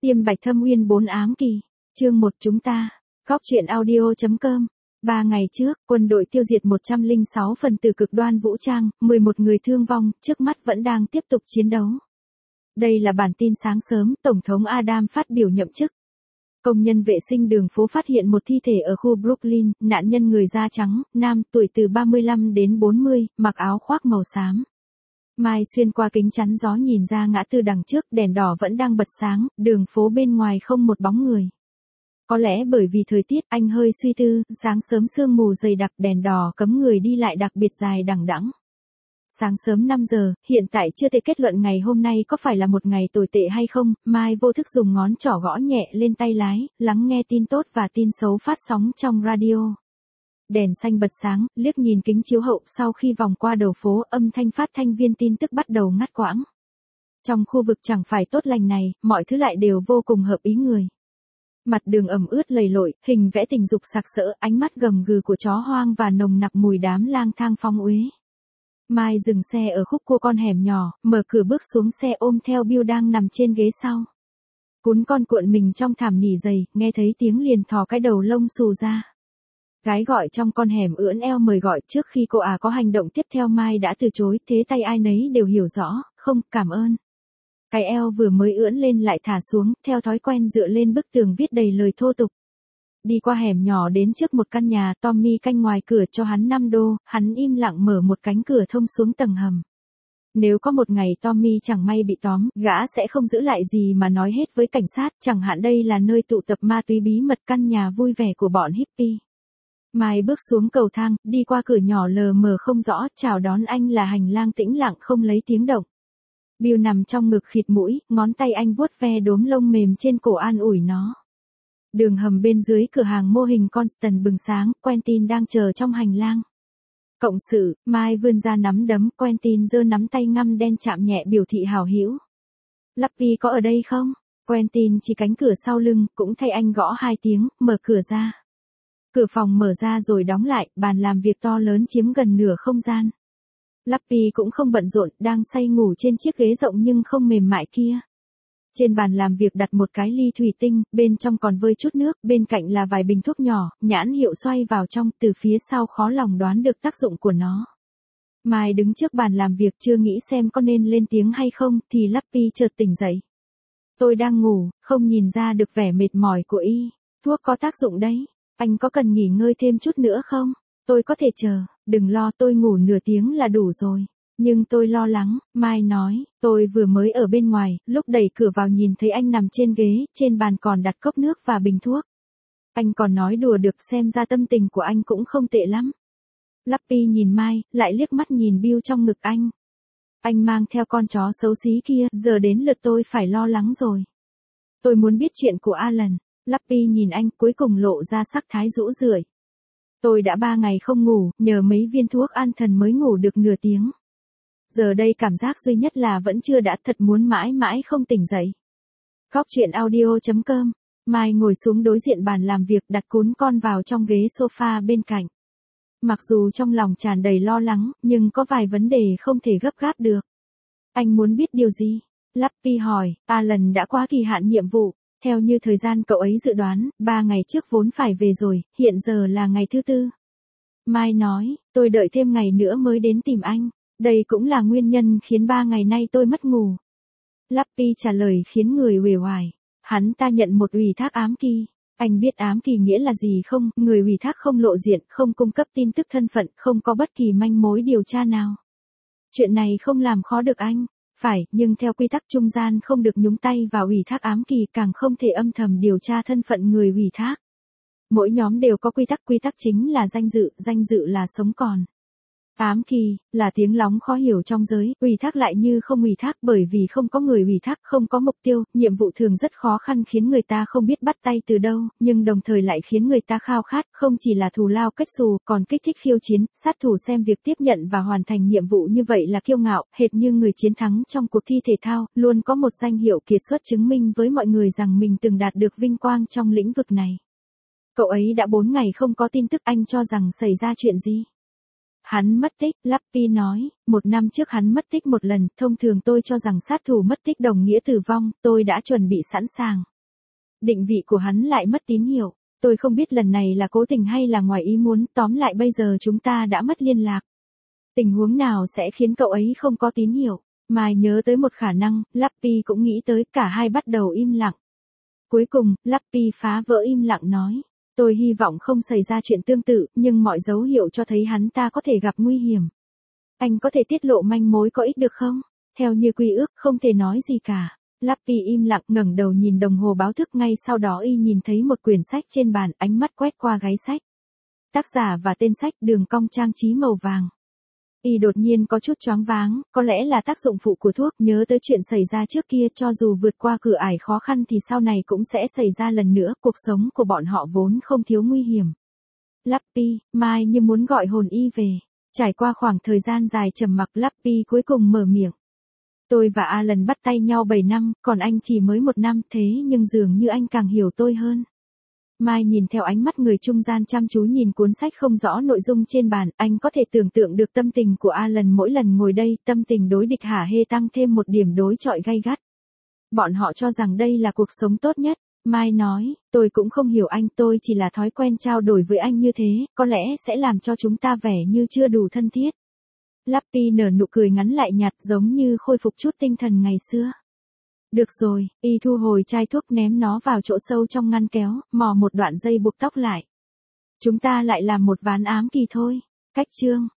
Tiêm Bạch Thâm Uyên 4 ám kỳ. Chương 1 chúng ta. Góc truyện audio.com. 3 ngày trước, quân đội tiêu diệt 106 phần tử cực đoan vũ trang, 11 người thương vong, trước mắt vẫn đang tiếp tục chiến đấu. Đây là bản tin sáng sớm, Tổng thống Adam phát biểu nhậm chức. Công nhân vệ sinh đường phố phát hiện một thi thể ở khu Brooklyn, nạn nhân người da trắng, nam, tuổi từ 35 đến 40, mặc áo khoác màu xám. Mai xuyên qua kính chắn gió nhìn ra ngã tư đằng trước, đèn đỏ vẫn đang bật sáng, đường phố bên ngoài không một bóng người. Có lẽ bởi vì thời tiết, anh hơi suy tư, sáng sớm sương mù dày đặc, đèn đỏ cấm người đi lại đặc biệt dài đằng đẵng. Sáng sớm 5 giờ, hiện tại chưa thể kết luận ngày hôm nay có phải là một ngày tồi tệ hay không, Mai vô thức dùng ngón trỏ gõ nhẹ lên tay lái, lắng nghe tin tốt và tin xấu phát sóng trong radio. Đèn xanh bật sáng, liếc nhìn kính chiếu hậu, sau khi vòng qua đầu phố, âm thanh phát thanh viên tin tức bắt đầu ngắt quãng. Trong khu vực chẳng phải tốt lành này, mọi thứ lại đều vô cùng hợp ý người. Mặt đường ẩm ướt lầy lội, hình vẽ tình dục sặc sỡ, ánh mắt gầm gừ của chó hoang và nồng nặc mùi đám lang thang phong uế. Mai dừng xe ở khúc cua con hẻm nhỏ, mở cửa bước xuống xe ôm theo Bill đang nằm trên ghế sau. Cún con cuộn mình trong thảm nỉ dày, nghe thấy tiếng liền thò cái đầu lông xù ra. Gái gọi trong con hẻm ưỡn eo mời gọi, trước khi cô có hành động tiếp theo Mai đã từ chối, thế tay ai nấy đều hiểu rõ, không, cảm ơn. Cái eo vừa mới ưỡn lên lại thả xuống, theo thói quen dựa lên bức tường viết đầy lời thô tục. Đi qua hẻm nhỏ đến trước một căn nhà, Tommy canh ngoài cửa cho hắn $5, hắn im lặng mở một cánh cửa thông xuống tầng hầm. Nếu có một ngày Tommy chẳng may bị tóm, gã sẽ không giữ lại gì mà nói hết với cảnh sát, chẳng hạn đây là nơi tụ tập ma túy bí mật, căn nhà vui vẻ của bọn hippie. Mai bước xuống cầu thang, đi qua cửa nhỏ lờ mờ không rõ, chào đón anh là hành lang tĩnh lặng không lấy tiếng động. Bill nằm trong ngực khịt mũi, ngón tay anh vuốt ve đốm lông mềm trên cổ an ủi nó. Đường hầm bên dưới cửa hàng mô hình Constant bừng sáng, Quentin đang chờ trong hành lang. Cộng sự, Mai vươn ra nắm đấm, Quentin giơ nắm tay ngăm đen chạm nhẹ biểu thị hảo hữu. Lappy có ở đây không? Quentin chỉ cánh cửa sau lưng, cũng thay anh gõ 2 tiếng, mở cửa ra. Cửa phòng mở ra rồi đóng lại, bàn làm việc to lớn chiếm gần nửa không gian. Lappy cũng không bận rộn, đang say ngủ trên chiếc ghế rộng nhưng không mềm mại kia. Trên bàn làm việc đặt một cái ly thủy tinh, bên trong còn vơi chút nước, bên cạnh là vài bình thuốc nhỏ, nhãn hiệu xoay vào trong, từ phía sau khó lòng đoán được tác dụng của nó. Mai đứng trước bàn làm việc chưa nghĩ xem có nên lên tiếng hay không, thì Lappy chợt tỉnh dậy. Tôi đang ngủ, không nhìn ra được vẻ mệt mỏi của y. Thuốc có tác dụng đấy. Anh có cần nghỉ ngơi thêm chút nữa không? Tôi có thể chờ, đừng lo, tôi ngủ nửa tiếng là đủ rồi. Nhưng tôi lo lắng, Mai nói, tôi vừa mới ở bên ngoài, lúc đẩy cửa vào nhìn thấy anh nằm trên ghế, trên bàn còn đặt cốc nước và bình thuốc. Anh còn nói đùa được, xem ra tâm tình của anh cũng không tệ lắm. Lappy nhìn Mai, lại liếc mắt nhìn Bill trong ngực anh. Anh mang theo con chó xấu xí kia, giờ đến lượt tôi phải lo lắng rồi. Tôi muốn biết chuyện của Alan. Lappy nhìn anh, cuối cùng lộ ra sắc thái rũ rượi. Tôi đã 3 ngày không ngủ, nhờ mấy viên thuốc an thần mới ngủ được nửa tiếng. Giờ đây cảm giác duy nhất là vẫn chưa đã, thật muốn mãi mãi không tỉnh dậy. Góc truyện audio.com. Mai ngồi xuống đối diện bàn làm việc, đặt cún con vào trong ghế sofa bên cạnh. Mặc dù trong lòng tràn đầy lo lắng, nhưng có vài vấn đề không thể gấp gáp được. Anh muốn biết điều gì? Lappy hỏi, Alan đã qua kỳ hạn nhiệm vụ. Theo như thời gian cậu ấy dự đoán, 3 ngày trước vốn phải về rồi, hiện giờ là ngày thứ 4. Mai nói, tôi đợi thêm ngày nữa mới đến tìm anh. Đây cũng là nguyên nhân khiến 3 ngày nay tôi mất ngủ. Lappy trả lời khiến người uể oải. Hắn ta nhận một ủy thác ám kỳ. Anh biết ám kỳ nghĩa là gì không? Người ủy thác không lộ diện, không cung cấp tin tức thân phận, không có bất kỳ manh mối điều tra nào. Chuyện này không làm khó được anh. Phải, nhưng theo quy tắc trung gian không được nhúng tay vào ủy thác ám kỳ, càng không thể âm thầm điều tra thân phận người ủy thác. Mỗi nhóm đều có quy tắc chính là danh dự là sống còn. Ám kỳ, là tiếng lóng khó hiểu trong giới, ủy thác lại như không ủy thác, bởi vì không có người ủy thác, không có mục tiêu, nhiệm vụ thường rất khó khăn khiến người ta không biết bắt tay từ đâu, nhưng đồng thời lại khiến người ta khao khát, không chỉ là thù lao kết xù, còn kích thích khiêu chiến, sát thủ xem việc tiếp nhận và hoàn thành nhiệm vụ như vậy là kiêu ngạo, hệt như người chiến thắng trong cuộc thi thể thao, luôn có một danh hiệu kiệt xuất chứng minh với mọi người rằng mình từng đạt được vinh quang trong lĩnh vực này. Cậu ấy đã 4 ngày không có tin tức, anh cho rằng xảy ra chuyện gì? Hắn mất tích, Lappy nói, 1 năm trước hắn mất tích một lần, thông thường tôi cho rằng sát thủ mất tích đồng nghĩa tử vong, tôi đã chuẩn bị sẵn sàng. Định vị của hắn lại mất tín hiệu. Tôi không biết lần này là cố tình hay là ngoài ý muốn, tóm lại bây giờ chúng ta đã mất liên lạc. Tình huống nào sẽ khiến cậu ấy không có tín hiệu? Mai nhớ tới một khả năng, Lappy cũng nghĩ tới, cả hai bắt đầu im lặng. Cuối cùng, Lappy phá vỡ im lặng nói. Tôi hy vọng không xảy ra chuyện tương tự, nhưng mọi dấu hiệu cho thấy hắn ta có thể gặp nguy hiểm. Anh có thể tiết lộ manh mối có ích được không? Theo như quy ước, không thể nói gì cả. Lappy im lặng ngẩng đầu nhìn đồng hồ báo thức, ngay sau đó y nhìn thấy một quyển sách trên bàn, ánh mắt quét qua gáy sách. Tác giả và tên sách, đường cong trang trí màu vàng. Y đột nhiên có chút choáng váng, có lẽ là tác dụng phụ của thuốc, nhớ tới chuyện xảy ra trước kia, cho dù vượt qua cửa ải khó khăn thì sau này cũng sẽ xảy ra lần nữa, cuộc sống của bọn họ vốn không thiếu nguy hiểm. Lappy, Mai như muốn gọi hồn y về. Trải qua khoảng thời gian dài trầm mặc, Lappy cuối cùng mở miệng. Tôi và Alan bắt tay nhau 7 năm, còn anh chỉ mới 1 năm, thế nhưng dường như anh càng hiểu tôi hơn. Mai nhìn theo ánh mắt người trung gian chăm chú nhìn cuốn sách không rõ nội dung trên bàn, anh có thể tưởng tượng được tâm tình của Alan mỗi lần ngồi đây, tâm tình đối địch hả hê tăng thêm một điểm đối chọi gay gắt. Bọn họ cho rằng đây là cuộc sống tốt nhất. Mai nói, tôi cũng không hiểu anh, tôi chỉ là thói quen trao đổi với anh như thế, có lẽ sẽ làm cho chúng ta vẻ như chưa đủ thân thiết. Lappy nở nụ cười ngắn lại nhạt, giống như khôi phục chút tinh thần ngày xưa. Được rồi, y thu hồi chai thuốc, ném nó vào chỗ sâu trong ngăn kéo, mò một đoạn dây buộc tóc lại. Chúng ta lại làm một ván ám kỳ thôi. Cách chương.